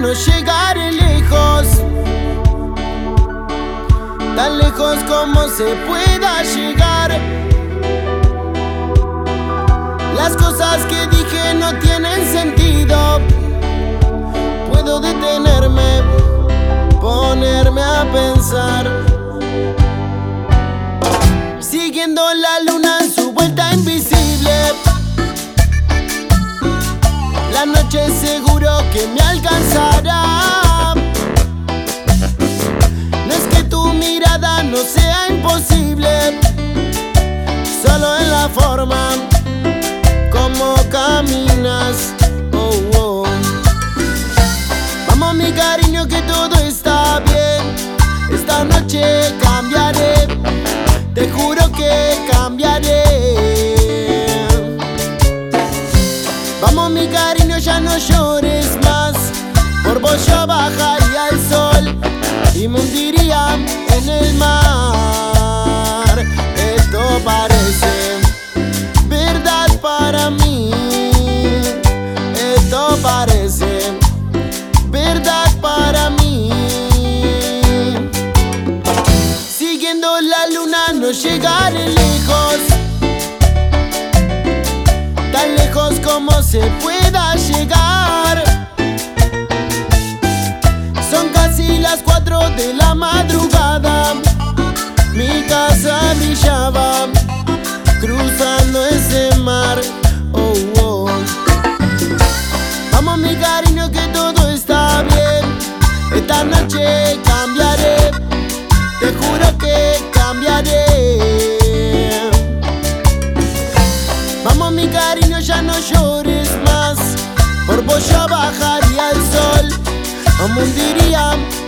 no llegaré lejos, tan lejos como se pueda llegar. Las cosas que dije no tienen sentido. Puedo detenerme, ponerme a pensar, siguiendo la luna en su vuelta invisible. La noche seguro que me alcanzará. No es que tu mirada no sea imposible, solo en la forma como caminas. Oh, oh. Vamos mi cariño que todo está bien. Esta noche cambiaré, te juro que cambiaré. Vamos mi cariño, ya no llores más. Por vos yo bajaría al sol y me hundiría en el mar. Esto parece verdad para mí. Esto parece verdad para mí. Siguiendo la luna no llegaré lejos, tan lejos como se pueda llegar. Son casi las 4 de la madrugada. Mi casa brillaba cruzando ese mar. Oh, oh. Vamos mi cariño que todo está bien. Esta noche cambiaré, te juro que cambiaré. Vamos mi cariño, ya no llores más. Por vos yo bajaría al sol o me hundiría